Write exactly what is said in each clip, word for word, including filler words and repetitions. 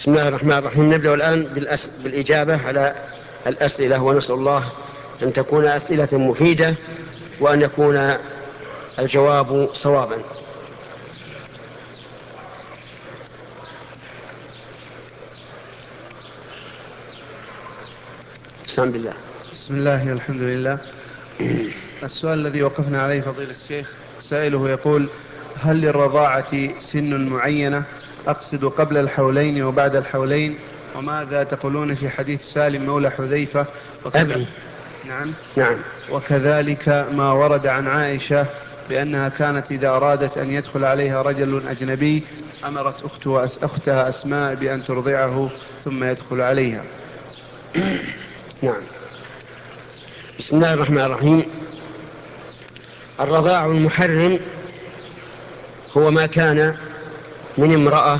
بسم الله الرحمن الرحيم. نبدأ الآن بالأس... بالإجابة على الأسئلة، ونسأل الله أن تكون أسئلة مفيدة وأن يكون الجواب صوابا. بسم الله. بسم الله والحمد لله. السؤال الذي وقفنا عليه فضيلة الشيخ، سائله يقول: هل للرضاعة سن معينة؟ أقصد قبل الحولين وبعد الحولين، وماذا تقولون في حديث سالم مولى حذيفة أبي. نعم. نعم. وكذلك ما ورد عن عائشة بأنها كانت إذا أرادت أن يدخل عليها رجل أجنبي أمرت أختها أسماء بأن ترضعه ثم يدخل عليها. نعم. بسم الله الرحمن الرحيم. الرضاع المحرم هو ما كان من امرأة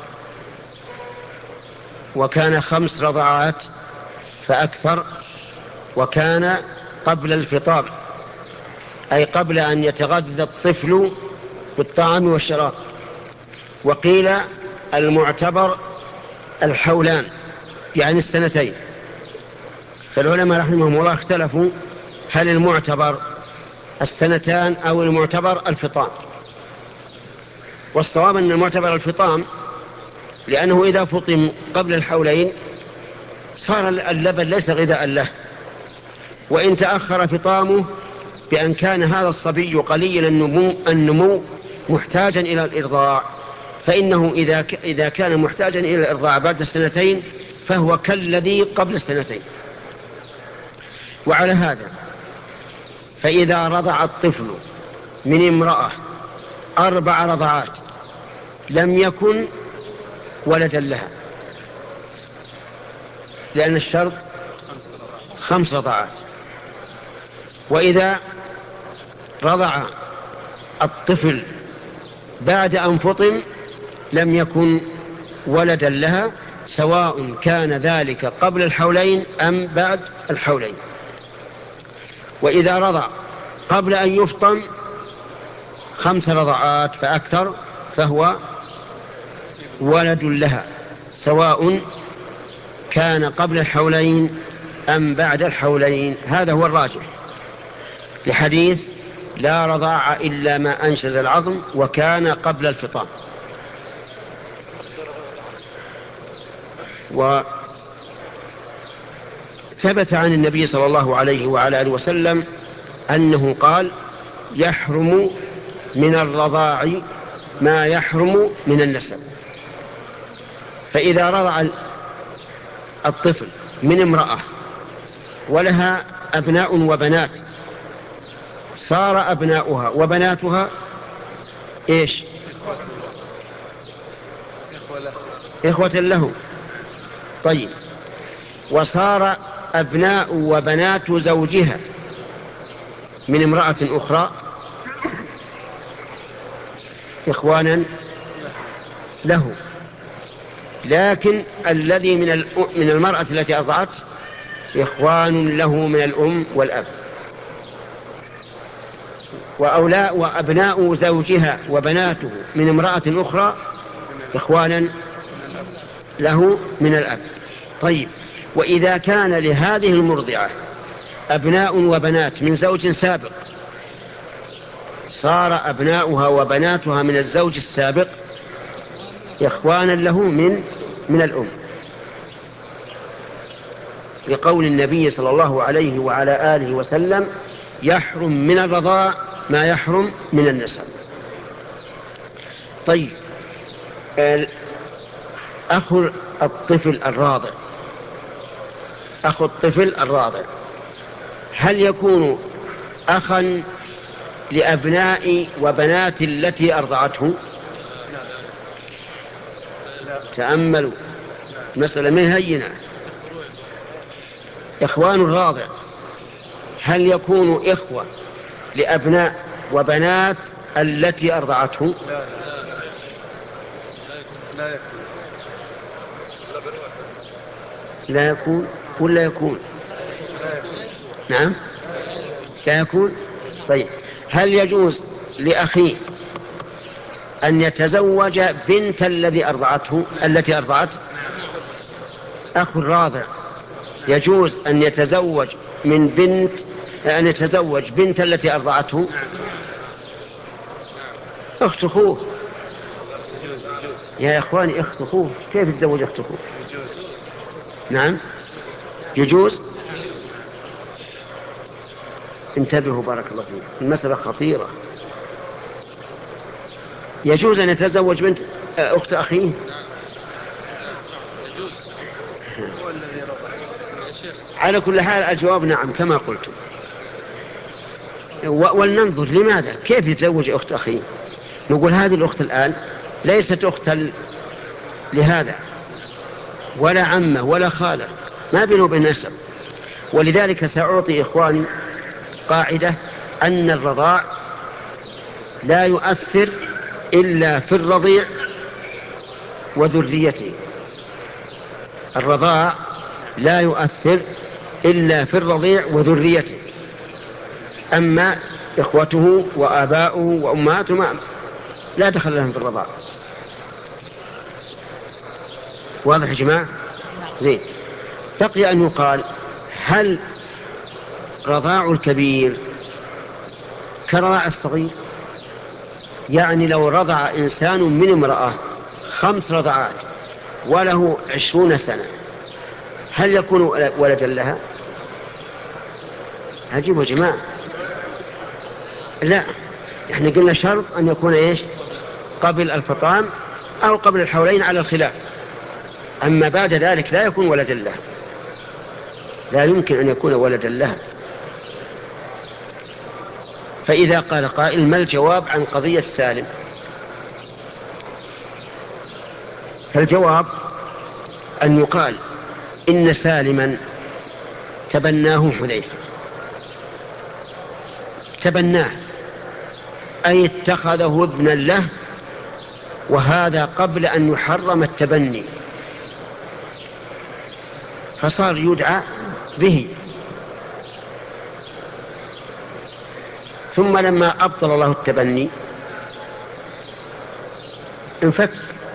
وكان خمس رضعات فأكثر، وكان قبل الفطام، أي قبل أن يتغذى الطفل بالطعام والشراب. وقيل المعتبر الحولان، يعني السنتين. فالعلماء رحمهم الله اختلفوا هل المعتبر السنتان أو المعتبر الفطام. والصواب أن المعتبر الفطام، لأنه إذا فطم قبل الحولين صار اللبن ليس غذاء له، وإن تأخر فطامه بأن كان هذا الصبي قليل النمو, النمو محتاجا إلى الإرضاع، فإنه إذا, إذا كان محتاجا إلى الإرضاع بعد السنتين فهو كالذي قبل السنتين. وعلى هذا فإذا رضع الطفل من امرأة أربع رضعات لم يكن ولدا لها، لأن الشرط خمس رضعات. وإذا رضع الطفل بعد أن فطم لم يكن ولدا لها، سواء كان ذلك قبل الحولين أم بعد الحولين. وإذا رضع قبل أن يفطم خمس رضعات فأكثر فهو ولد لها، سواء كان قبل الحولين أم بعد الحولين. هذا هو الراجح لحديث لا رضاع إلا ما أنشز العظم وكان قبل الفطام. وثبت عن النبي صلى الله عليه وعلى آله وسلم أنه قال: يحرم من الرضاع ما يحرم من النسب. فإذا رضع الطفل من امرأة ولها أبناء وبنات صار أبناؤها وبناتها إيش؟ إخوة له. طيب، وصار أبناء وبنات زوجها من امرأة أخرى إخوانا له، لكن الذي من من المرأة التي أرضعت إخوان له من الأم والأب. وأولاء وأبناء زوجها وبناته من امرأة أخرى إخوانا له من الأب. طيب، وإذا كان لهذه المرضعة أبناء وبنات من زوج سابق صار أبناؤها وبناتها من الزوج السابق إخوانا له من من الأم، لقول النبي صلى الله عليه وعلى آله وسلم: يحرم من الرضاع ما يحرم من النسب. طيب، أخو الطفل الراضع أخو الطفل الراضع هل يكون أخا لأبناء وبنات التي أرضعته؟ تأملوا، مسألة ما هينة. إخوان الراضع هل يكون إخوة لأبناء وبنات التي أرضعته؟ لا يكون ولا يكون؟ نعم، لا يكون. طيب، هل يجوز لأخيه أن يتزوج بنت الذي أرضعته التي أرضعت؟ أخو الراضع يجوز أن يتزوج من بنت أن يتزوج بنت التي أرضعته؟ أخت أخوه يا إخواني، أخت أخوه كيف يتزوج أخت أخوه؟ نعم يجوز. انتبهوا بارك الله فيكم، المسألة خطيرة. يجوز أن يتزوج بنت أخت أخيه؟ على كل حال الجواب نعم كما قلت. ولننظر لماذا كيف يتزوج أخت أخيه. نقول هذه الأخت الآن ليست أختا لهذا ولا عمه ولا خالة، ما بينه وبين نسب. ولذلك سأعطي إخواني قاعدة أن الرضاع لا يؤثر إلا في الرضيع وذريته. الرضاع لا يؤثر إلا في الرضيع وذريته، أما إخوته وآباؤه وأمهاته لا دخل لهم في الرضاع. واضح يا جماعة؟ زين. بقي أن يقال هل رضاع الكبير كرضاع الصغير؟ يعني لو رضع إنسان من امرأة خمس رضعات وله عشرون سنة هل يكون ولدا لها؟ عجيب يا جماعة. لا، احنا قلنا شرط أن يكون إيش؟ قبل الفطام أو قبل الحولين على الخلاف. أما بعد ذلك لا يكون ولدا لها، لا يمكن أن يكون ولدا لها. فإذا قال قائل ما الجواب عن قضية سالم؟ فالجواب أن يقال إن سالما تبناه حذيفة، تبناه أي اتخذه ابنا له، وهذا قبل أن يحرم التبني، فصار يدعى به. ثم لما أبطل الله التبني انفك،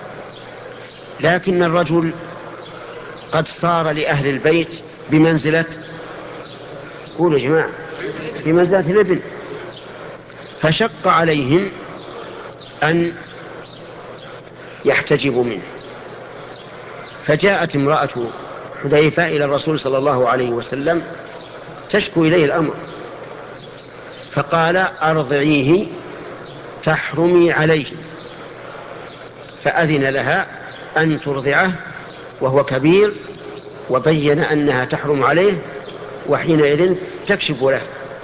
لكن الرجل قد صار لأهل البيت بمنزلة، قولوا يا جماعة، بمنزلة الابن، فشق عليهم أن يحتجبوا منه. فجاءت امرأة حذيفة إلى الرسول صلى الله عليه وسلم تشكو إليه الأمر، فقال أرضعيه تحرمي عليه، فأذن لها أن ترضعه وهو كبير، وبين أنها تحرم عليه، وحينئذ تكشف له.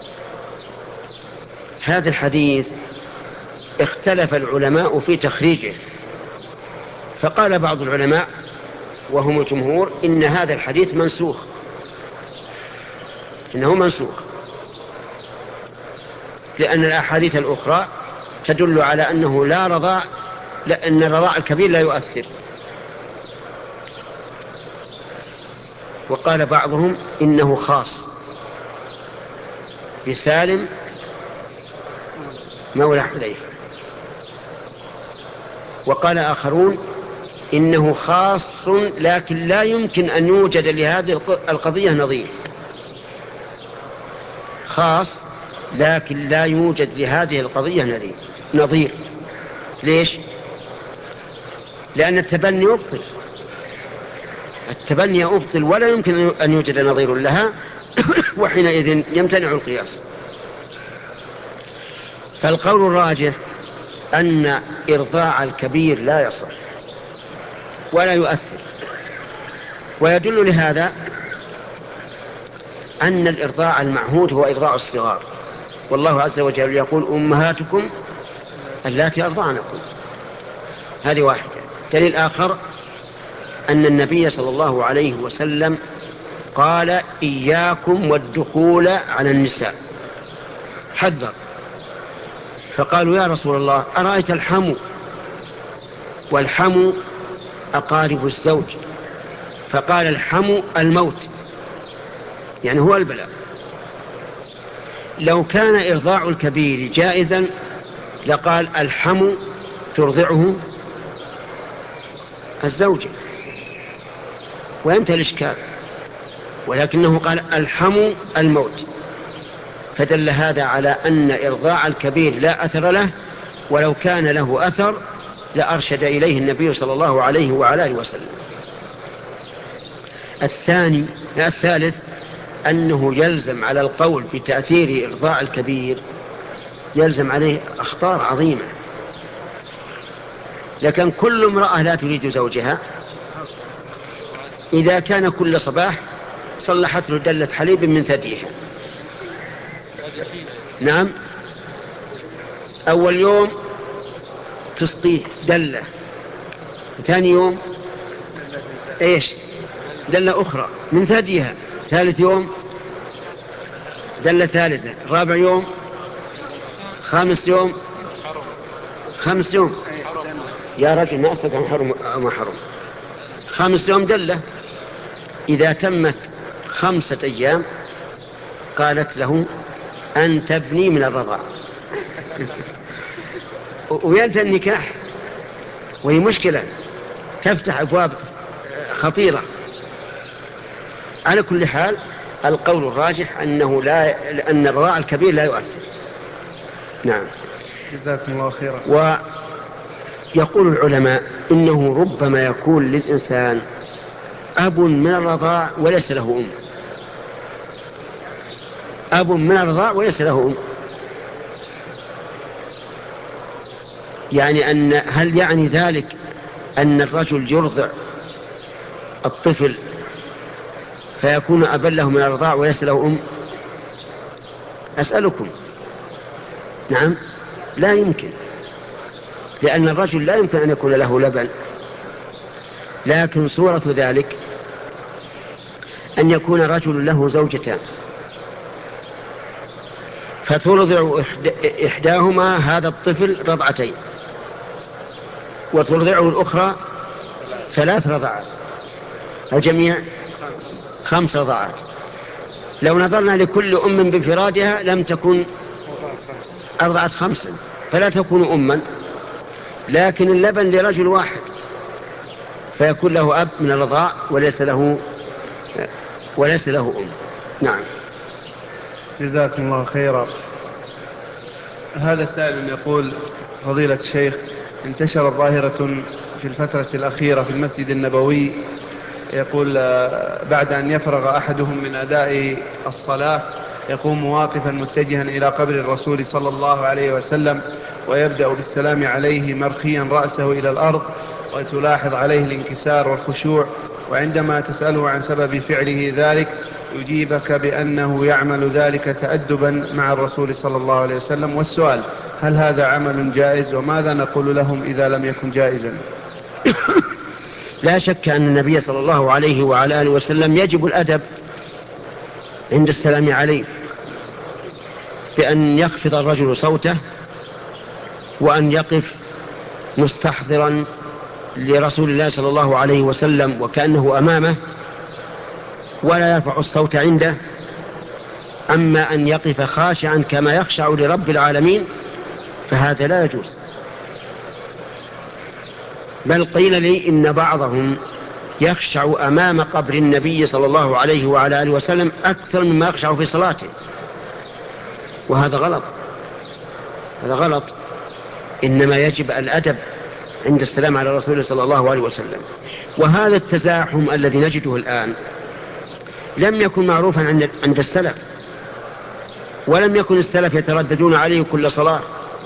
هذا الحديث اختلف العلماء في تخريجه، فقال بعض العلماء وهم الجمهور إن هذا الحديث منسوخ، إنه منسوخ، لأن الأحاديث الأخرى تدل على أنه لا رضاع، لأن الرضاع الكبير لا يؤثر. وقال بعضهم إنه خاص بسالم مولى حذيفة، وقال آخرون إنه خاص لكن لا يمكن أن يوجد لهذه القضية نظير، خاص لكن لا يوجد لهذه القضية نظير. نظير ليش؟ لأن التبني يبطل، التبني يبطل ولا يمكن أن يوجد نظير لها، وحينئذ يمتنع القياس. فالقول الراجح أن إرضاع الكبير لا يصح ولا يؤثر، ويدل لهذا أن الإرضاع المعهود هو إرضاع الصغار، والله عز وجل يقول أمهاتكم اللاتي أرضعنكم. هذه واحدة. دليل آخر أن النبي صلى الله عليه وسلم قال إياكم والدخول على النساء، حذر. فقالوا يا رسول الله أرأيت الحمو؟ والحمو أقارب الزوج. فقال الحمو الموت، يعني هو البلاء. لو كان إرضاع الكبير جائزا لقال الحمو ترضعه الزوجة، وينتهي الإشكال، ولكنه قال الحموا الموت، فدل هذا على أن إرضاع الكبير لا أثر له، ولو كان له أثر لأرشد إليه النبي صلى الله عليه وعلى آله وسلم. الثاني الثالث أنه يلزم على القول بتأثير إرضاع الكبير، يلزم عليه أخطار عظيمة. لكن كل امرأة لا تريد زوجها إذا كان كل صباح صلحت له دلة حليب من ثديها، نعم، أول يوم تسقيه دلة، ثاني يوم إيش دلة أخرى من ثديها، ثالث يوم دلة ثالثة، رابع يوم، خامس يوم، خامس يوم يا رجل ما أصدق عن حرم أو ما حرم، خامس يوم دلة. إذا تمت خمسة أيام قالت له أن تبني من الرضاع وينتهي النكاح، وهي مشكلة تفتح أبواب خطيرة. على كل حال القول الراجح أنه لا، أن الرضاع الكبير لا يؤثر. نعم، جزاكم الله خيرا. ويقول العلماء إنه ربما يكون للإنسان أب من الرضاع وليس له أم، أب من الرضاع وليس له أم، يعني أن هل يعني ذلك أن الرجل يرضع الطفل فيكون أبا له من الرضاع وليس له أم؟ أسألكم. نعم، لا يمكن، لأن الرجل لا يمكن أن يكون له لبن، لكن صورة ذلك أن يكون رجل له زوجتان فترضع إحداهما هذا الطفل رضعتين وترضعه الأخرى ثلاث رضعات، الجميع خمس رضعات. لو نظرنا لكل أم بانفرادها لم تكن أرضعت خمسا، فلا تكون أما، لكن اللبن لرجل واحد فيكون له أب من الرضاع وليس له وليس له أم. نعم، جزاكم الله خيرا. هذا سائل يقول: فضيلة الشيخ، انتشرت ظاهرة في الفترة الأخيرة في المسجد النبوي، يقول بعد أن يفرغ أحدهم من أداء الصلاة يقوم واقفا متجها إلى قبر الرسول صلى الله عليه وسلم ويبدأ بالسلام عليه مرخيا رأسه إلى الأرض، وتلاحظ عليه الانكسار والخشوع، وعندما تسأله عن سبب فعله ذلك يجيبك بأنه يعمل ذلك تأدبا مع الرسول صلى الله عليه وسلم. والسؤال: هل هذا عمل جائز، وماذا نقول لهم إذا لم يكن جائزا؟ لا شك أن النبي صلى الله عليه وعلى آله وسلم يجب الأدب عند السلام عليه، بأن يخفض الرجل صوته وأن يقف مستحضرا لرسول الله صلى الله عليه وسلم وكأنه أمامه ولا يرفع الصوت عنده. أما أن يقف خاشعا كما يخشع لرب العالمين فهذا لا يجوز. بل قيل لي إن بعضهم يخشع أمام قبر النبي صلى الله عليه وعلى آله وسلم أكثر مما يخشع في صلاته، وهذا غلط، هذا غلط. إنما يجب الأدب عند السلام على الرسول صلى الله عليه وسلم. وهذا التزاحم الذي نجده الآن لم يكن معروفا عند السلف، ولم يكن السلف يترددون عليه كل صلاة،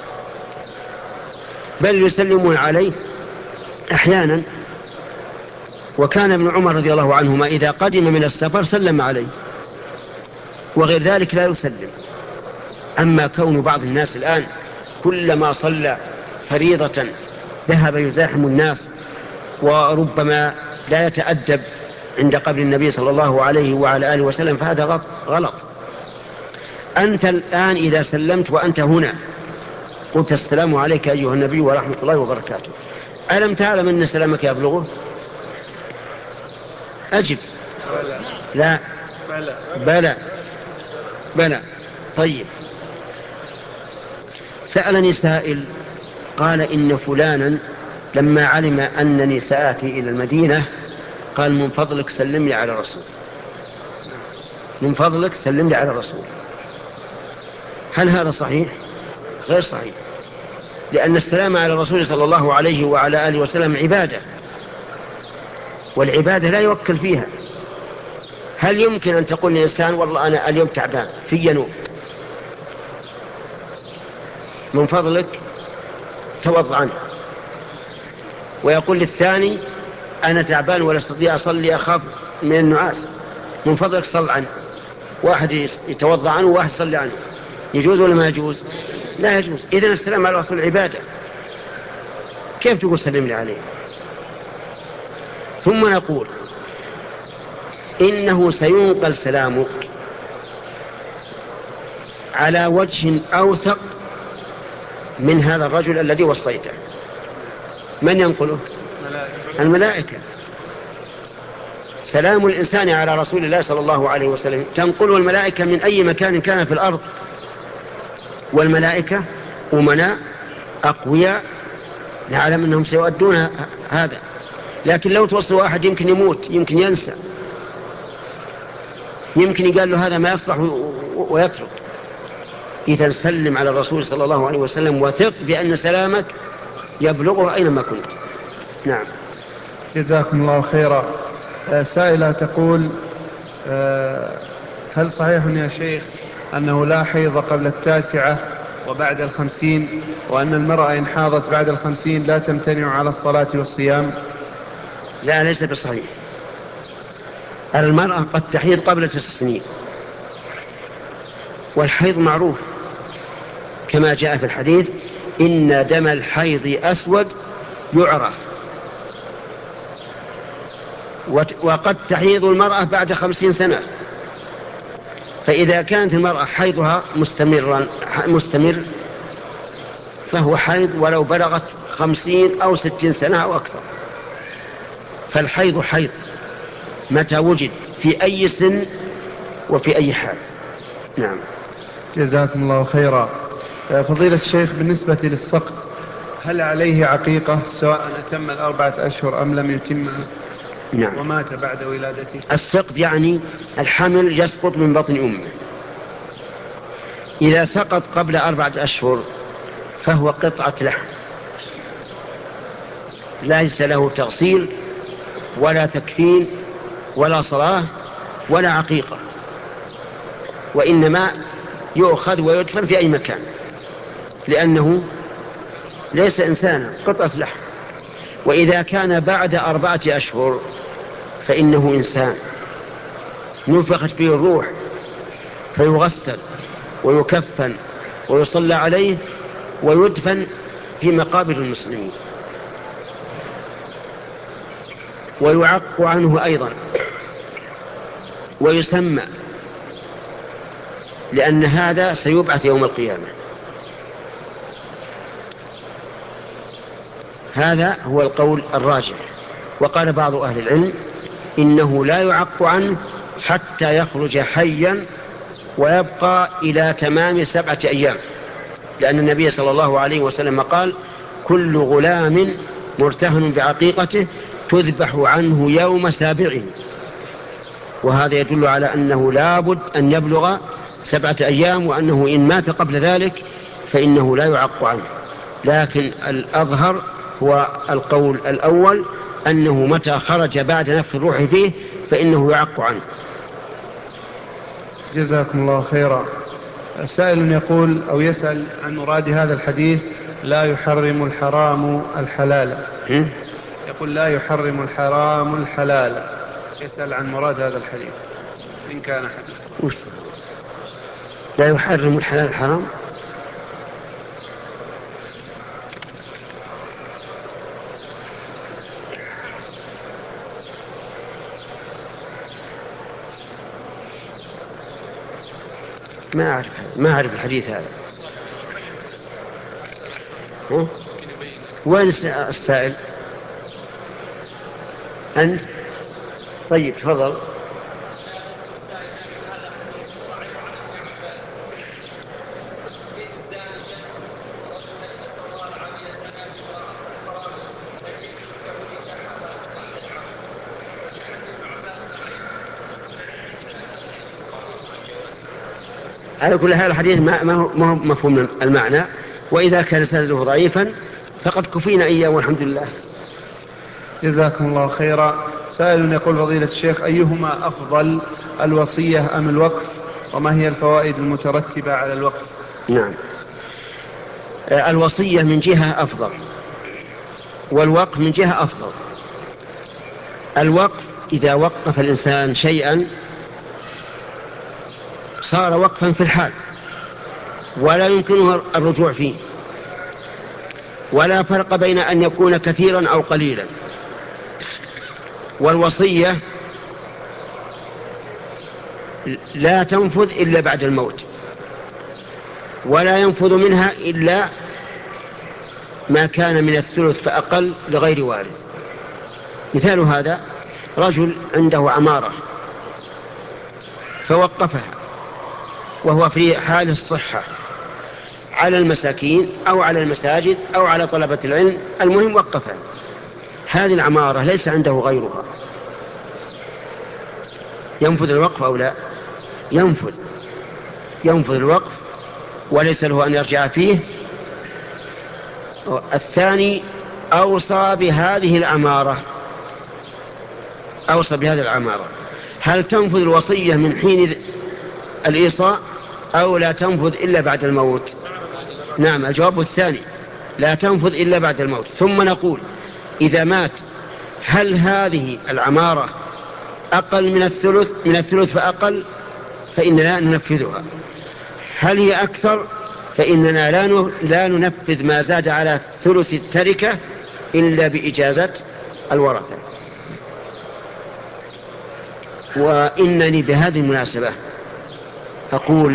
بل يسلمون عليه أحيانا. وكان ابن عمر رضي الله عنهما إذا قدم من السفر سلم عليه، وغير ذلك لا يسلم. أما كون بعض الناس الآن كلما صلى فريضة ذهب يزاحم الناس، وربما لا يتأدب عند قبر النبي صلى الله عليه وعلى آله وسلم، فهذا غلط. أنت الآن إذا سلمت وأنت هنا قلت السلام عليك أيها النبي ورحمة الله وبركاته، ألم تعلم أن سلامك يبلغه؟ أجب. لا. بلى بلى. طيب، سألني سائل قال إن فلانا لما علم أنني سآتي إلى المدينة قال من فضلك سلم لي على الرسول، من فضلك سلم لي على الرسول. هل هذا صحيح؟ غير صحيح، لأن السلام على الرسول صلى الله عليه وعلى آله وسلم عبادة، والعبادة لا يوكل فيها. هل يمكن أن تقول لإنسان والله أنا اليوم تعبان في ينوم، من فضلك توضأ عنه، ويقول للثاني أنا تعبان ولا أستطيع أصلي أخاف من النعاس، من فضلك صل عنه، واحد يتوضأ عنه وواحد يصلي عنه، يجوز ولا ما يجوز؟ لا يجوز. إذن السلام على الرسول عبادة، كيف تقول سلم لي عليه؟ ثم نقول إنه سينقل سلامك على وجه أوثق من هذا الرجل الذي وصيته. من ينقله؟ الملائكة. سلام الإنسان على رسول الله صلى الله عليه وسلم تنقله الملائكة من أي مكان كان في الأرض، والملائكة أمناء أقوياء، نعلم أنهم سيؤدون هذا، لكن لو توصل واحد يمكن يموت، يمكن ينسى، يمكن يقال له هذا ما يصلح ويترك. إذا سلم على الرسول صلى الله عليه وسلم وثق بأن سلامك يبلغه أينما كنت. نعم. جزاكم الله خيرا. سائلة تقول هل صحيح يا شيخ أنه لا حيض قبل التاسعة وبعد الخمسين، وأن المرأة إن حاضت بعد الخمسين لا تمتنع على الصلاة والصيام؟ لا، ليس بصحيح. المرأة قد تحيض قبل تسع سنين، والحيض معروف كما جاء في الحديث إن دم الحيض أسود يعرف، وقد تحيض المرأة بعد خمسين سنة. فإذا كانت المرأة حيضها مستمرا مستمر فهو حيض ولو بلغت خمسين أو ستين سنة أو أكثر. فالحيض حيض متى وجد في أي سن وفي أي حال. نعم. جزاكم الله خيرا. فضيلة الشيخ، بالنسبة للسقط هل عليه عقيقة سواء أتم الأربعة أشهر أم لم يتمها؟ نعم. ومات بعد ولادته. السقط يعني الحمل يسقط من بطن أمه. إذا سقط قبل أربعة أشهر فهو قطعة لحم، ليس له تغسيل ولا تكفين ولا صلاة ولا عقيقة، وإنما يؤخذ ويدفن في أي مكان، لأنه ليس إنسانا، قطعة لحم. وإذا كان بعد أربعة أشهر فإنه إنسان نفخت فيه الروح، فيغسل ويكفن ويصلى عليه ويدفن في مقابر المسلمين، ويعق عنه أيضا ويسمى، لأن هذا سيبعث يوم القيامة. هذا هو القول الراجح. وقال بعض أهل العلم إنه لا يعق عنه حتى يخرج حيا ويبقى إلى تمام سبعة أيام، لأن النبي صلى الله عليه وسلم قال كل غلام مرتهن بعقيقته تذبح عنه يوم سابعه، وهذا يدل على أنه لابد أن يبلغ سبعة أيام، وأنه إن مات قبل ذلك فإنه لا يعق عنه. لكن الأظهر هو القول الأول، أنه متى خرج بعد نفخ الروح فيه فإنه يعق عنه. جزاكم الله خيرا. سائل يقول أو يسأل عن مراد هذا الحديث لا يحرم الحرام الحلال. يقول لا يحرم الحرام الحلال، يسأل عن مراد هذا الحديث إن كان حديث. لا يحرم الحلال الحرام؟ ما أعرف ما أعرف الحديث هذا. ها؟ وين السائل؟ أنت؟ طيب تفضل. على كل حال الحديث ما هو مفهوم المعنى، وإذا كان سنده ضعيفا فقد كفينا إياه والحمد لله. جزاكم الله خيرا. سائل يقول فضيلة الشيخ أيهما أفضل، الوصية أم الوقف، وما هي الفوائد المترتبة على الوقف؟ نعم، الوصية من جهة أفضل والوقف من جهة أفضل. الوقف إذا وقف الإنسان شيئا صار وقفا في الحال ولا يمكنه الرجوع فيه، ولا فرق بين أن يكون كثيرا أو قليلا. والوصية لا تنفذ إلا بعد الموت، ولا ينفذ منها إلا ما كان من الثلث فأقل لغير وارث. مثال هذا رجل عنده عمارة فوقفها وهو في حال الصحة على المساكين أو على المساجد أو على طلبة العلم، المهم وقفها. هذه العمارة ليس عنده غيرها، ينفذ الوقف أو لا؟ ينفذ ينفذ الوقف وليس له أن يرجع فيه. الثاني أوصى بهذه العمارة أوصى بهذه العمارة هل تنفذ الوصية من حين الإيصاء أو لا تنفذ إلا بعد الموت؟ نعم، الجواب الثاني، لا تنفذ إلا بعد الموت. ثم نقول إذا مات هل هذه العمارة أقل من الثلث من الثلث فأقل فإننا ننفذها، هل هي أكثر فإننا لا ننفذ ما زاد على ثلث التركة إلا بإجازة الورثة. وإنني بهذه المناسبة أقول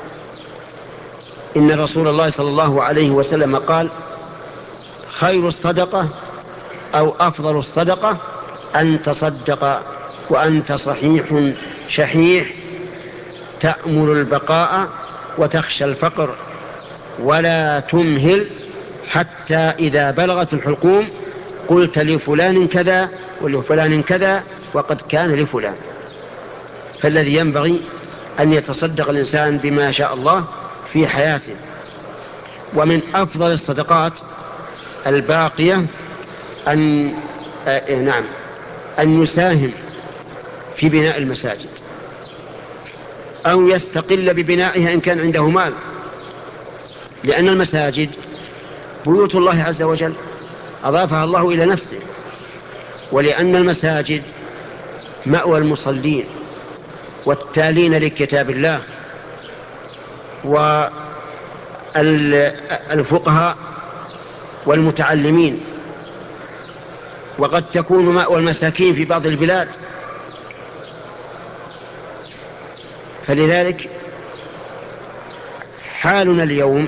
إن رسول الله صلى الله عليه وسلم قال خير الصدقة أو أفضل الصدقة أن تصدق وأنت صحيح شحيح تأمل البقاء وتخشى الفقر ولا تمهل حتى إذا بلغت الحلقوم قلت لفلان كذا ولفلان كذا وقد كان لفلان. فالذي ينبغي أن يتصدق الإنسان بما شاء الله في حياته. ومن أفضل الصدقات الباقية أن آه نعم أن يساهم في بناء المساجد أو يستقل ببنائها إن كان عنده مال، لأن المساجد بيوت الله عز وجل أضافها الله إلى نفسه، ولأن المساجد مأوى المصلين والتالين لكتاب الله والفقهاء والمتعلمين، وقد تكون مأوى المساكين في بعض البلاد. فلذلك حالنا اليوم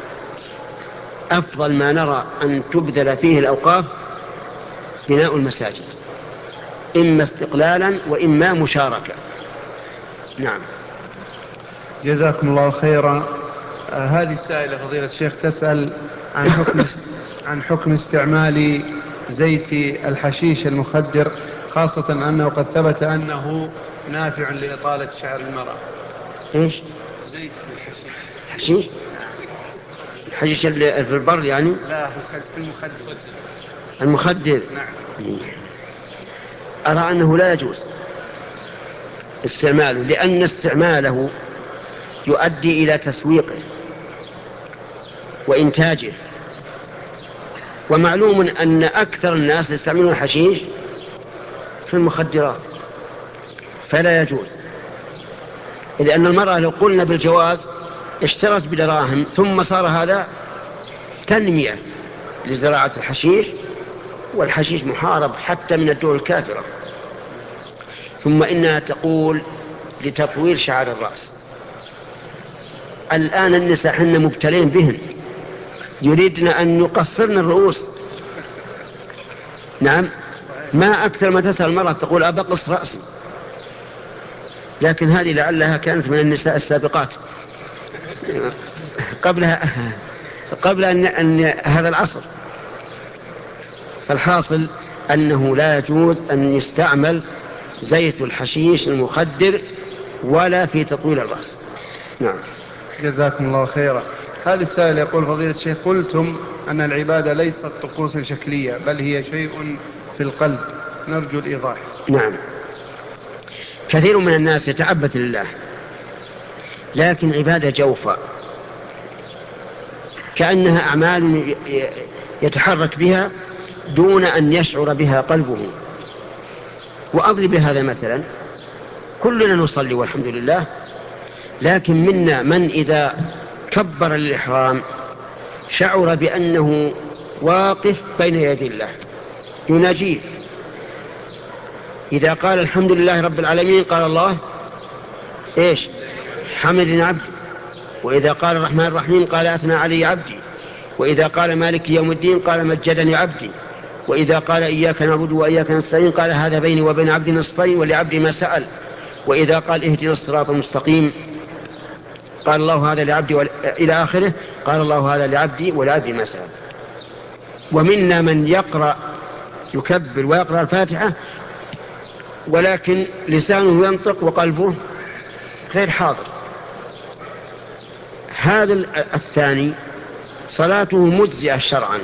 أفضل ما نرى أن تبذل فيه الأوقاف بناء المساجد، إما استقلالا وإما مشاركة. نعم. جزاكم الله خيرا. آه هذه السائلة فضيلة الشيخ تسأل عن حكم عن حكم استعمال زيت الحشيش المخدر، خاصة أنه قد ثبت أنه نافع لإطالة شعر المرأة. إيش؟ زيت الحشيش. حشيش؟ الحشيش اللي في البر يعني؟ لا، المخدر. المخدر. نعم. أرى أنه لا يجوز استعماله، لأن استعماله يؤدي إلى تسويقه وإنتاجه، ومعلوم أن أكثر الناس يستعملون الحشيش في المخدرات، فلا يجوز. لأن المرأة لو قلنا بالجواز اشترت بدراهم ثم صار هذا تنمية لزراعة الحشيش، والحشيش محارب حتى من الدول الكافرة. ثم إنها تقول لتطويل شعر الرأس. الآن النساء حنا مبتلين بهن، يريدن أن يقصرن الرؤوس. نعم، ما أكثر ما تسأل المرأة تقول أبى قص رأسي، لكن هذه لعلها كانت من النساء السابقات قبلها قبل أن, أن هذا العصر. فالحاصل أنه لا يجوز أن يستعمل زيت الحشيش المخدر ولا في تطويل الرأس. نعم. جزاكم الله خيرا. هذا السائل يقول: فضيلة الشيخ، قلتم أن العبادة ليست طقوسا شكلية بل هي شيء في القلب، نرجو الإيضاح. نعم، كثير من الناس يتعبد لله لكن عبادة جوفاء كأنها أعمال يتحرك بها دون أن يشعر بها قلبه. وأضرب هذا مثلا: كلنا نصلي والحمد لله، لكن منا من إذا كبر للإحرام شعر بأنه واقف بين يدي الله يناجيه. إذا قال الحمد لله رب العالمين قال الله إيش؟ حمدني عبدي. وإذا قال الرحمن الرحيم قال أثنى علي عبدي. وإذا قال مالك يوم الدين قال مجدني عبدي. وإذا قال إياك نعبد وإياك نستعين قال هذا بيني وبين عبدي نصفين ولعبدي ما سأل. وإذا قال اهدنا الصراط المستقيم قال الله هذا لعبدي ول... إلى آخره، قال الله هذا لعبدي ولعبدي ما سأل. ومنا من يقرأ يكبر ويقرأ الفاتحة ولكن لسانه ينطق وقلبه غير حاضر. هذا الثاني صلاته مجزئة شرعا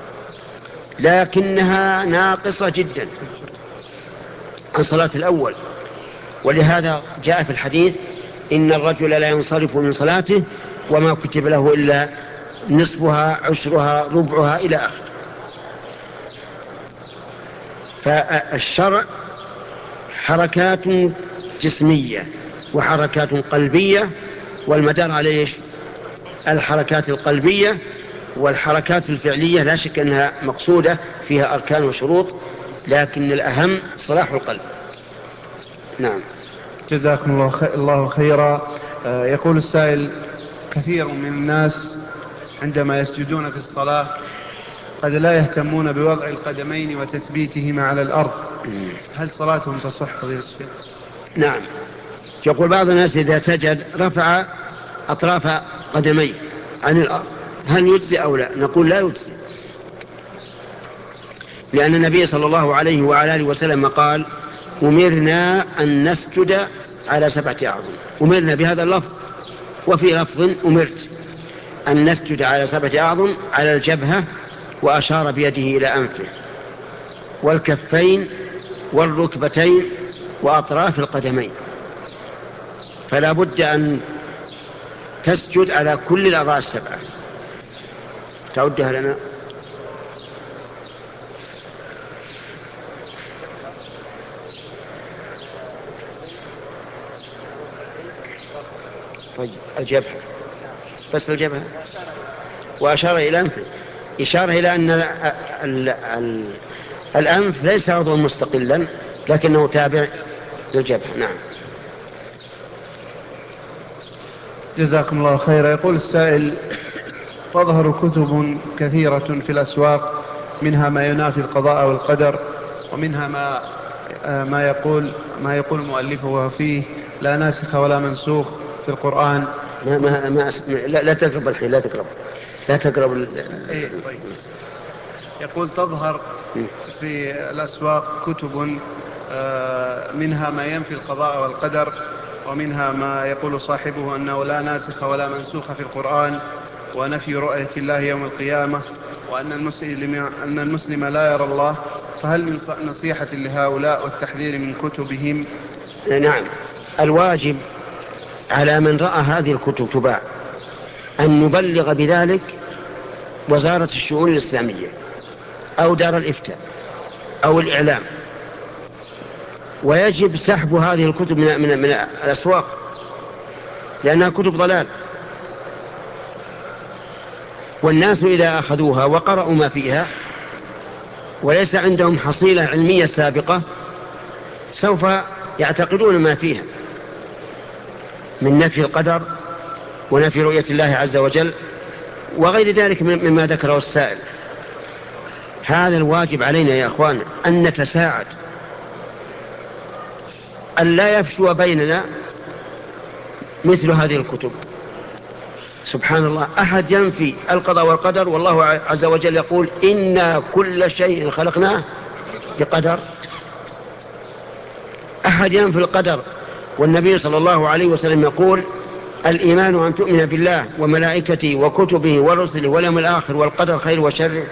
لكنها ناقصة جدا عن صلاة الأول. ولهذا جاء في الحديث: إن الرجل لا ينصرف من صلاته وما كتب له إلا نصفها عشرها ربعها إلى آخر. فالشرع حركات جسمية وحركات قلبية، والمدار على إيش؟ الحركات القلبية. والحركات الفعلية لا شك أنها مقصودة فيها أركان وشروط، لكن الأهم صلاح القلب. نعم. جزاكم الله, خ... الله خيرا. آه يقول السائل: كثير من الناس عندما يسجدون في الصلاة قد لا يهتمون بوضع القدمين وتثبيتهما على الأرض، هل صلاتهم تصح فضيلة الشيخ؟ نعم، يقول بعض الناس إذا سجد رفع أطراف قدميه عن الأرض، هل يجزي أو لا؟ نقول لا يجزي، لأن النبي صلى الله عليه وعلى آله وسلم قال: أمرنا أن نسجد على سبعة أعظم. أمرنا بهذا اللفظ، وفي لفظ أمرت أن نسجد على سبعة أعظم على الجبهة، وأشار بيده إلى أنفه والكفين والركبتين وأطراف القدمين. فلا بد أن تسجد على كل الأعضاء السبعة. تعدها لنا. طيب، الجبهة بس، الجبهة وأشار إلى أنفه، إشارة إلى أن ال ال ال الأنف ليس عضوا مستقلا لكنه تابع للجبهة. نعم. جزاكم الله خيرا. يقول السائل: تظهر كتب كثيرة في الأسواق، منها ما ينافي القضاء والقدر، ومنها ما ما يقول ما يقول مؤلفه فيه لا ناسخ ولا منسوخ في القرآن. ما ما ما أسمع. لا, لا تقرب الحين، لا تقرب لا تقرب ال... إيه طيب. يقول: تظهر في الأسواق كتب منها ما ينفي القضاء والقدر، ومنها ما يقول صاحبه أنه لا ناسخ ولا منسوخ في القرآن، ونفي رؤية الله يوم القيامة، وأن المسلم, أن المسلم لا يرى الله. فهل من نصيحة لهؤلاء والتحذير من كتبهم؟ نعم، الواجب على من رأى هذه الكتب تباع أن نبلغ بذلك وزارة الشؤون الإسلامية أو دار الإفتاء أو الإعلام، ويجب سحب هذه الكتب من, من, من الأسواق، لأنها كتب ضلال. والناس إذا أخذوها وقرأوا ما فيها وليس عندهم حصيلة علمية سابقة سوف يعتقدون ما فيها من نفي القدر ونفي رؤية الله عز وجل وغير ذلك مما ذكره السائل. هذا الواجب علينا يا أخوانا أن نتساعد، أن لا يفشو بيننا مثل هذه الكتب. سبحان الله، أحد ينفي القضاء والقدر والله عز وجل يقول: إنا كل شيء خلقناه بقدر. أحد ينفي القدر والنبي صلى الله عليه وسلم يقول: الإيمان أن تؤمن بالله وملائكته وكتبه ورسله واليوم الآخر والقدر خير وشر؟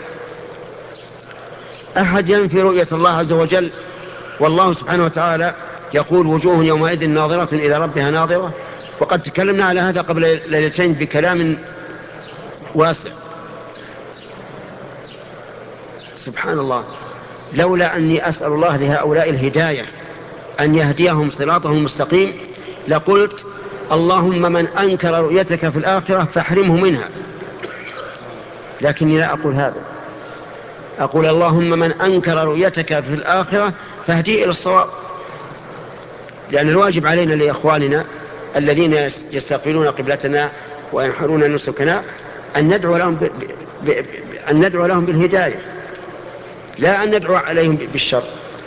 أحد ينفي رؤية الله عز وجل؟ والله سبحانه وتعالى يقول وجوه يومئذ ناظرة إلى ربها ناظرة، وقد تكلمنا على هذا قبل ليلتين بكلام واسع. سبحان الله، لولا أني أسأل الله لهؤلاء الهداية أن يهديهم صراطهم المستقيم لقلت اللهم من أنكر رؤيتك في الآخرة فاحرمه منها، لكني لا أقول هذا، أقول اللهم من أنكر رؤيتك في الآخرة فاهديه إلى الصواب. لأن الواجب علينا لإخواننا الذين يستقبلون قبلتنا وينحرون نسكنا أن ندعو لهم, ب... ب... ب... أن ندعو لهم بالهداية، لا أن ندعو عليهم بالشر.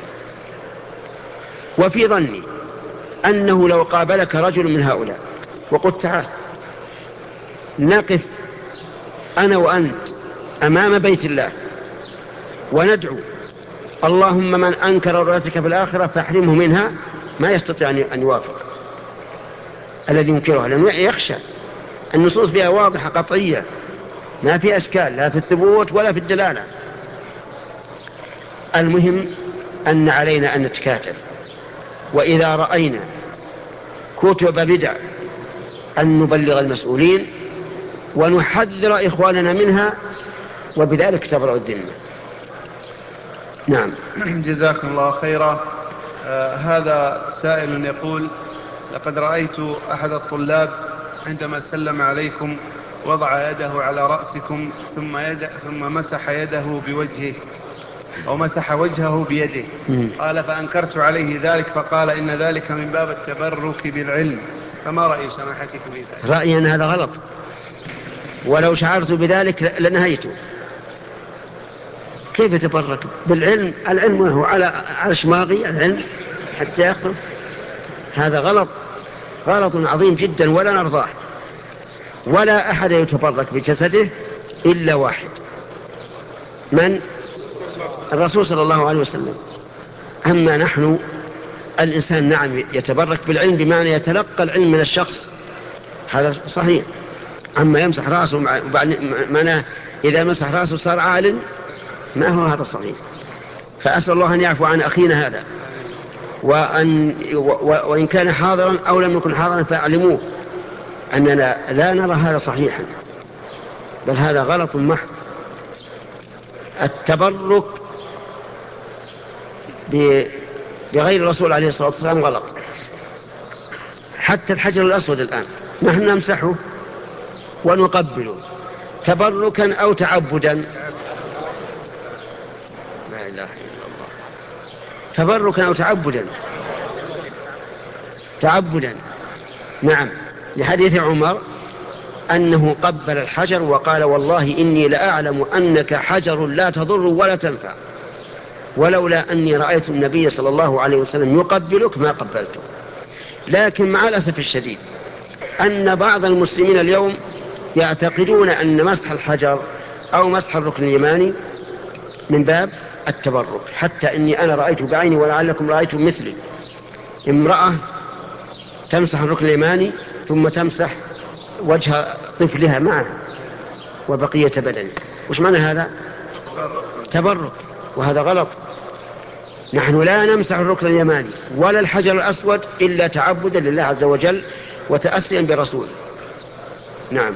وفي ظني أنه لو قابلك رجل من هؤلاء وقلت تعال نقف أنا وأنت أمام بيت الله وندعو اللهم من أنكر رؤيتك في الآخرة فاحرمه منها، ما يستطيع أن يوافق الذي ينكرها، لأنه يخشى. النصوص بها واضحة قطعية، ما في أشكال لا في الثبوت ولا في الدلالة. المهم أن علينا أن نتكاتف، وإذا رأينا كتب بدع أن نبلغ المسؤولين ونحذر إخواننا منها، وبذلك تبرأ الذمة. نعم. جزاكم الله خيرا. آه هذا سائل يقول لقد رأيت أحد الطلاب عندما سلم عليكم وضع يده على رأسكم ثم, يد ثم مسح يده بوجهه أو مسح وجهه بيده. قال فأنكرت عليه ذلك فقال إن ذلك من باب التبرك بالعلم، فما رأي سماحتكم بذلك؟ رأيي أن هذا غلط، ولو شعرت بذلك لنهيته. كيف تبرك بالعلم؟ العلم هو على عرش ماغي العلم حتى يخطب، هذا غلط، غلط عظيم جدا ولا نرضاه. ولا أحد يتبرك بجسده إلا واحد، من؟ الرسول صلى الله عليه وسلم. أما نحن الإنسان نعم يتبرك بالعلم بمعنى يتلقى العلم من الشخص، هذا صحيح. أما يمسح رأسه معناه إذا مسح رأسه صار عالم، ما هو هذا صحيح. فأسأل الله أن يعفو عن أخينا هذا، وأن وإن كان حاضرا أو لم يكن حاضرا فأعلموه أننا لا نرى هذا صحيحا، بل هذا غلط محض. التبرك بغير الرسول عليه الصلاة والسلام غلط. حتى الحجر الأسود الآن نحن نمسحه ونقبله تبركا أو تعبدا، لا إله إلا الله، تبركا أو تعبدا، تعبدا نعم، لحديث عمر أنه قبل الحجر وقال والله إني لأعلم أنك حجر لا تضر ولا تنفع، ولولا أني رأيت النبي صلى الله عليه وسلم يقبلك ما قبلته. لكن مع الأسف الشديد أن بعض المسلمين اليوم يعتقدون أن مسح الحجر أو مسح الركن اليماني من باب التبرك، حتى إني أنا رأيت بعيني ولعلكم رأيتم مثلي امرأة تمسح الركن اليماني ثم تمسح وجه طفلها معها وبقية بدنه. وش معنى هذا؟ تبرك، وهذا غلط. نحن لا نمسح الركن اليماني ولا الحجر الأسود إلا تعبدا لله عز وجل وتأسيا برسوله. نعم.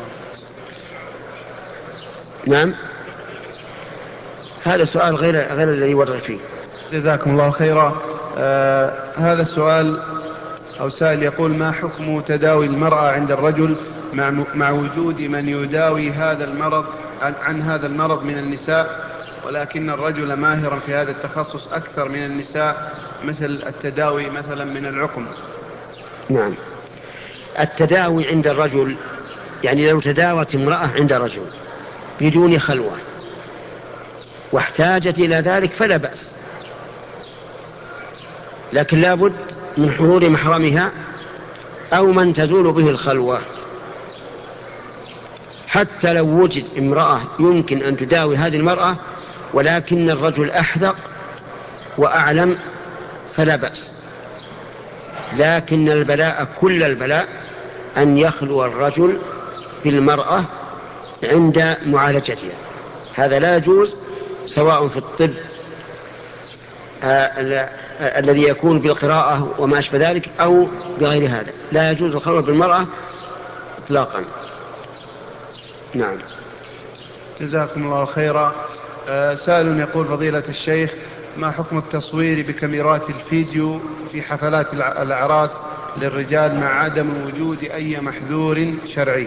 نعم، هذا السؤال غير غير الذي ورد فيه. جزاكم الله خيرا. آه هذا السؤال أو سائل يقول ما حكم تداوي المرأة عند الرجل مع, مع وجود من يداوي هذا المرض عن, عن هذا المرض من النساء، ولكن الرجل ماهرا في هذا التخصص أكثر من النساء، مثل التداوي مثلا من العقم؟ نعم، التداوي عند الرجل يعني لو تداوت امرأة عند رجل بدون خلوة واحتاجت إلى ذلك فلا بأس، لكن لابد من حضور محرمها أو من تزول به الخلوة. حتى لو وجد امرأة يمكن أن تداوي هذه المرأة ولكن الرجل أحذق وأعلم فلا بأس، لكن البلاء كل البلاء أن يخلو الرجل بالمرأة عند معالجتها، هذا لا يجوز، سواء في الطب الذي يكون بالقراءة وما أشبه ذلك أو بغير هذا، لا يجوز الخلوة بالمرأة إطلاقا. نعم. جزاكم الله خيرا. سائل يقول: فضيلة الشيخ، ما حكم التصوير بكاميرات الفيديو في حفلات الأعراس للرجال مع عدم وجود أي محذور شرعي؟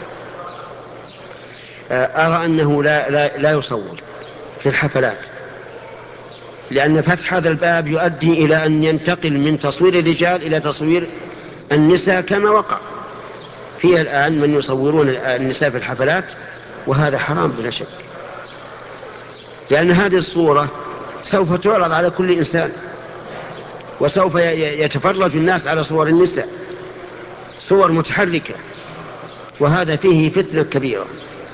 أرى أنه لا, لا, لا يصور في الحفلات، لأن فتح هذا الباب يؤدي إلى أن ينتقل من تصوير الرجال إلى تصوير النساء، كما وقع فيها الآن من يصورون النساء في الحفلات، وهذا حرام بلا شك، لأن هذه الصورة سوف تعرض على كل إنسان، وسوف يتفرج الناس على صور النساء، صور متحركة، وهذا فيه فتنة كبيرة.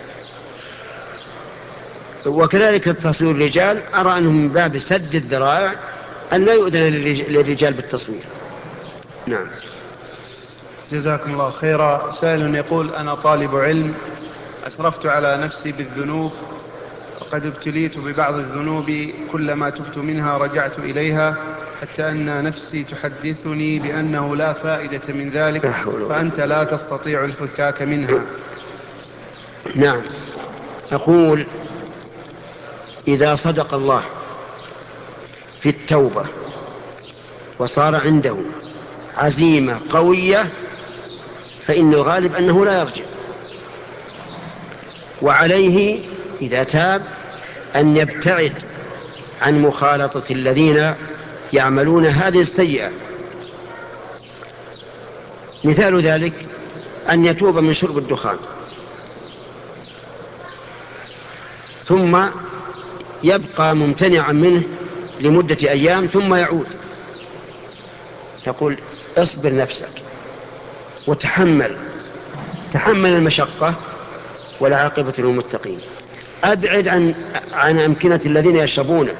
وكذلك التصوير الرجال أرى أنه من باب سد الذرائع أن لا يؤذن للرجال بالتصوير. نعم. جزاكم الله خيرا. سائل يقول: أنا طالب علم، أسرفت على نفسي بالذنوب، وقد ابتليت ببعض الذنوب، كلما تبت منها رجعت إليها، حتى أن نفسي تحدثني بأنه لا فائدة من ذلك، فأنت لا تستطيع الفكاك منها. نعم. أقول: إذا صدق الله في التوبة وصار عنده عزيمة قوية فإن الغالب أنه لا يرجع، وعليه إذا تاب أن يبتعد عن مخالطة الذين يعملون هذه السيئة. مثال ذلك أن يتوب من شرب الدخان، ثم يبقى ممتنعا منه لمدة أيام ثم يعود. تقول: اصبر نفسك وتحمل تحمل المشقة، والعاقبة للمتقين. أبعد عن عن أمكنة الذين يشربونه،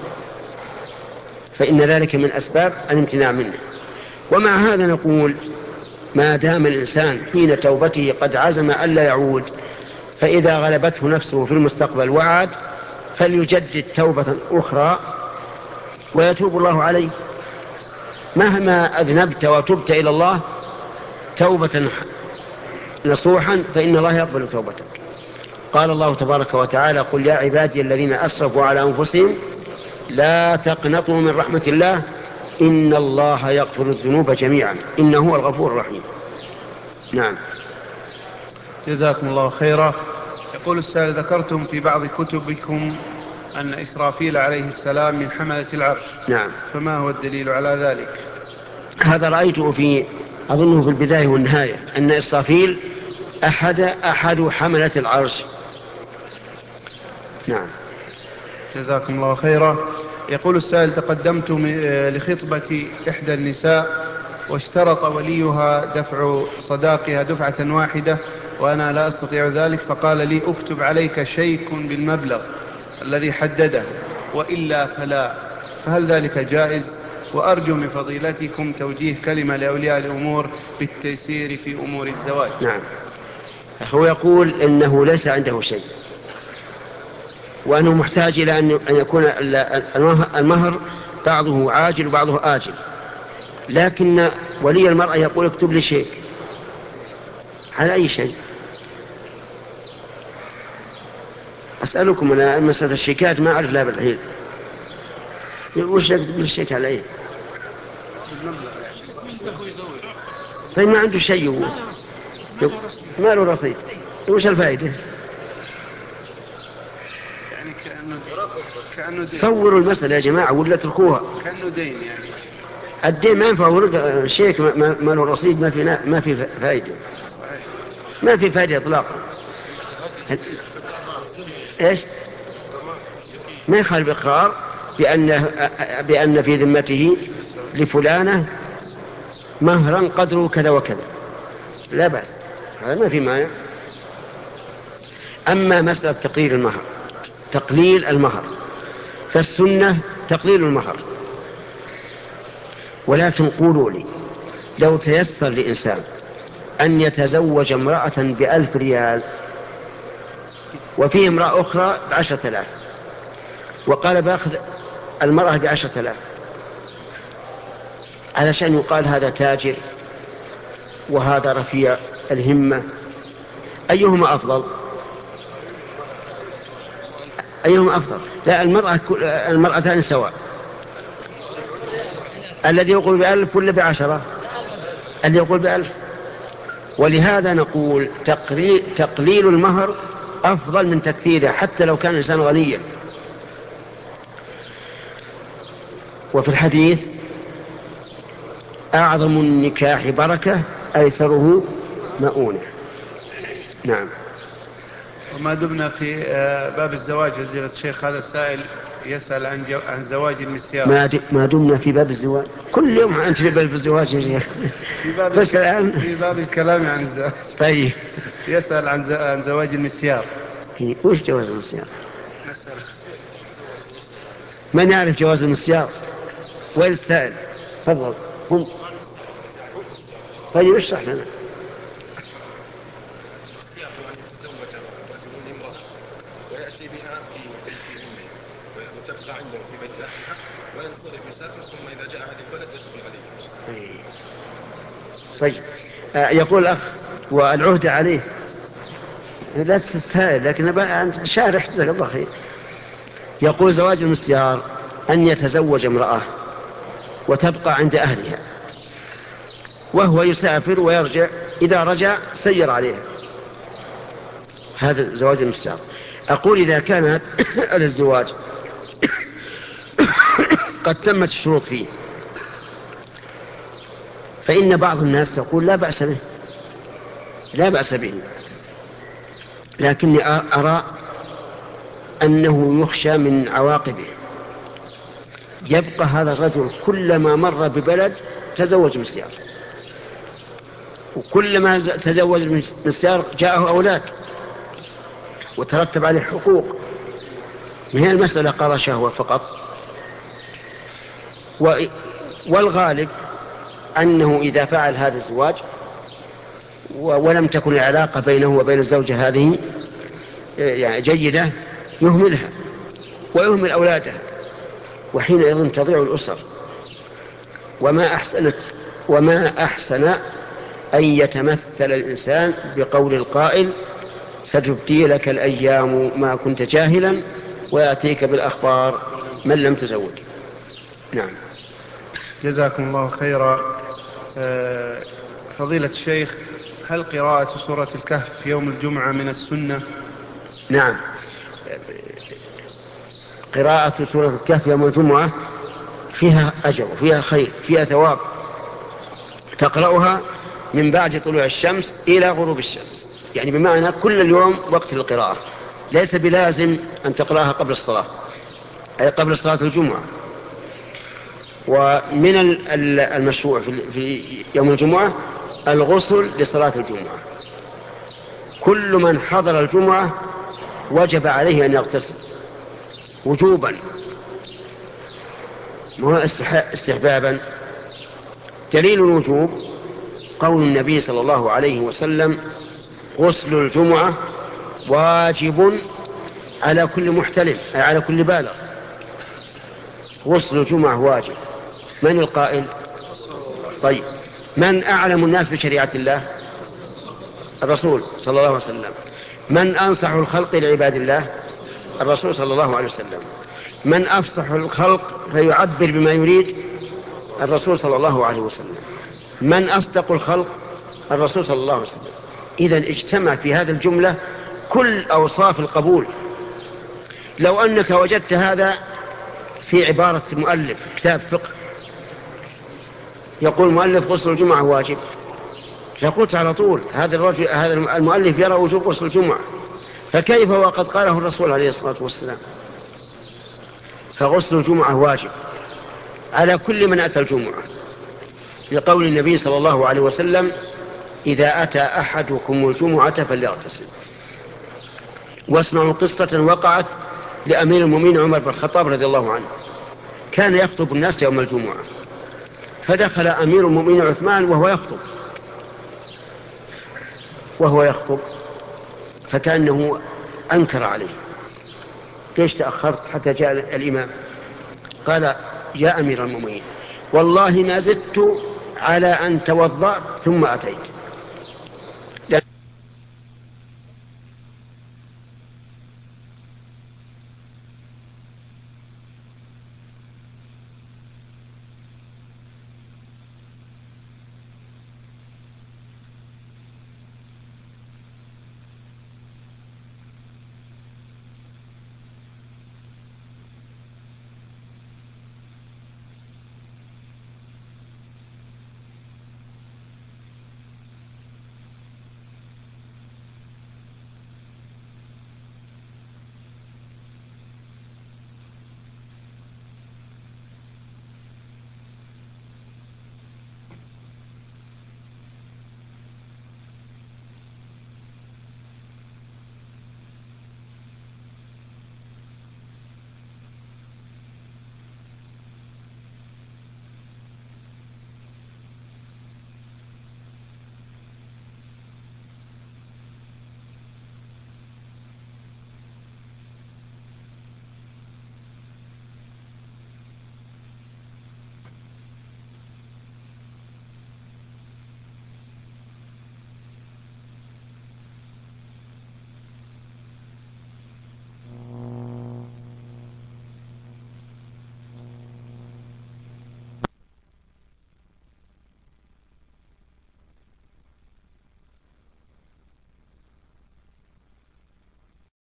فإن ذلك من أسباب الامتناع منه. ومع هذا نقول: ما دام الإنسان حين توبته قد عزم ألا يعود، فإذا غلبته نفسه في المستقبل وعاد فليجدد توبة أخرى ويتوب الله عليه. مهما أذنبت وتبت إلى الله توبة نصوحا فإن الله يقبل توبتك. قال الله تبارك وتعالى: قل يا عبادي الذين أسرفوا على أنفسهم لا تقنطوا من رحمة الله إن الله يغفر الذنوب جميعا إنه هو الغفور الرحيم. نعم. جزاكم الله خيرا. يقول السائل: ذكرتم في بعض كتبكم أن إسرافيل عليه السلام من حملة العرش. نعم. فما هو الدليل على ذلك؟ هذا رأيته في أظنه في البداية والنهاية، أن إسرافيل أحد أحد حملة العرش. نعم. جزاكم الله خيرا. يقول السائل: تقدمت لخطبة إحدى النساء واشترط وليها دفع صداقها دفعة واحدة وأنا لا أستطيع ذلك، فقال لي: اكتب عليك شيك بالمبلغ الذي حدده وإلا فلا، فهل ذلك جائز؟ وأرجو من فضيلتكم توجيه كلمة لأولياء الأمور بالتيسير في أمور الزواج. نعم. هو يقول إنه ليس عنده شيء، وأنه محتاج إلى أن يكون المهر بعضه عاجل وبعضه آجل، لكن ولي المرأة يقول: اكتب لي شيك. على أي شيء؟ أسألكم أنا مسألة الشيكات ما أعرف لا بالحيل. وش يكتب لي الشيك على إيه؟ طيب ما عنده شيء، هو ما له رصيد، وش الفائدة؟ يعني كأنه كأنه دين. صوروا المسألة يا جماعة ولا تركوها. كأنه دين يعني. الدين ما ينفع ورد شيك ما, ما له رصيد، ما في ما في فائدة. صحيح. ما في فائدة إطلاقا. إيش؟ ما يخالف إقرار بأن بأن في ذمته لفلانة مهرا قدره كذا وكذا، لا بأس، هذا ما في مانع. أما مسألة تقليل المهر تقليل المهر فالسنة تقليل المهر، ولكن قولوا لي لو تيسر لإنسان أن يتزوج امرأة بألف ريال وفيه امرأة أخرى بعشرة آلاف، وقال بأخذ المرأة بعشرة آلاف علشان يقال هذا تاجر وهذا رفيع الهمة، أيهما أفضل؟ أيهما أفضل؟ لا، المرأة المرأتان سواء. الذي يقول بألف ولا بعشرة؟ الذي يقول بألف. ولهذا نقول تقليل المهر أفضل من تكثيره حتى لو كان الإنسان غنيا. وفي الحديث أعظم النكاح بركة أيسره مؤونة. نعم. وما دمنا في باب الزواج فضيلة الشيخ، هذا السائل يسأل عن جو... عن زواج المسيار. ما, د... ما دمنا في باب الزواج، كل يوم أنت في باب الزواج يا شيخ. في باب بس الك... الآن في باب الكلام عن الزواج. طيب. يسأل عن, ز... عن زواج المسيار. وش جواز المسيار؟ من يعرف جواز المسيار؟ وين السائل؟ تفضل. هم. طيب اشرح لنا. ويأتي بها في بيت أمه وتبقى عنده في بيت أهلها وينصرف يسافر، ثم إذا جاء هذا البلد يدخل عليه. طيب. آه يقول الأخ والعهد عليه لا تستسهل، لكن أنت شارح جزاك الله خير. يقول زواج المسيار أن يتزوج امرأة وتبقى عند أهلها وهو يسافر ويرجع، إذا رجع سير عليها، هذا زواج المسيار. أقول إذا كان هذا الزواج قد تمت الشروط فيه فإن بعض الناس يقول لا بأس به لا بأس به لكني أرى أنه يخشى من عواقبه. يبقى هذا الرجل كلما مر ببلد تزوج مسيار، وكلما تزوج مسيار جاءه أولاد وترتب عليه حقوق. ما هي المسألة قضاء شهوة فقط. والغالب أنه إذا فعل هذا الزواج ولم تكن العلاقة بينه وبين الزوجة هذه يعني جيدة يهملها ويهمل أولاده، وحينئذ تضيع الأسر. وما أحسن وما أحسن أن يتمثل الإنسان بقول القائل ستبدي لك الأيام ما كنت جاهلا ويأتيك بالأخبار من لم تزوج. نعم. جزاكم الله خيرا. فضيلة الشيخ، هل قراءة سورة الكهف يوم الجمعة من السنة؟ نعم، قراءة سورة الكهف يوم الجمعة فيها أجر وفيها خير فيها ثواب. تقرأها من بعد طلوع الشمس إلى غروب الشمس، يعني بمعنى كل اليوم وقت القراءة، ليس بلازم أن تقرأها قبل الصلاة أي قبل صلاة الجمعة. ومن المشروع في يوم الجمعة الغسل لصلاة الجمعة. كل من حضر الجمعة وجب عليه أن يغتسل وجوبا، ما هو استحبابا. دليل الوجوب قول النبي صلى الله عليه وسلم غسل الجمعة واجب على كل محتلم أي على كل بالغ. غسل الجمعة واجب. من القائل؟ طيب، من أعلم الناس بشريعة الله؟ الرسول صلى الله عليه وسلم. من أنصح الخلق لعباد الله؟ الرسول صلى الله عليه وسلم. من أفصح الخلق فيعبر بما يريد؟ الرسول صلى الله عليه وسلم. من أصدق الخلق؟ الرسول صلى الله عليه وسلم. إذن اجتمع في هذه الجملة كل أوصاف القبول. لو أنك وجدت هذا في عبارة المؤلف كتاب فقه يقول المؤلف غسل الجمعة واجب، لقلت على طول هذا الرجل هذا المؤلف يرى وجوب غسل الجمعة، فكيف وقد قاله الرسول عليه الصلاة والسلام؟ فغسل الجمعة واجب على كل من أتى الجمعة، لقول النبي صلى الله عليه وسلم إذا أتى أحدكم الجمعة فليغتسل. واسمعوا قصة وقعت لأمير المؤمنين عمر بن الخطاب رضي الله عنه. كان يخطب الناس يوم الجمعة، فدخل أمير المؤمنين عثمان وهو يخطب، وهو يخطب، فكأنه أنكر عليه: ليش تأخرت حتى جاء الإمام؟ قال: يا أمير المؤمنين، والله ما زدت على أن توضأت ثم أتيت.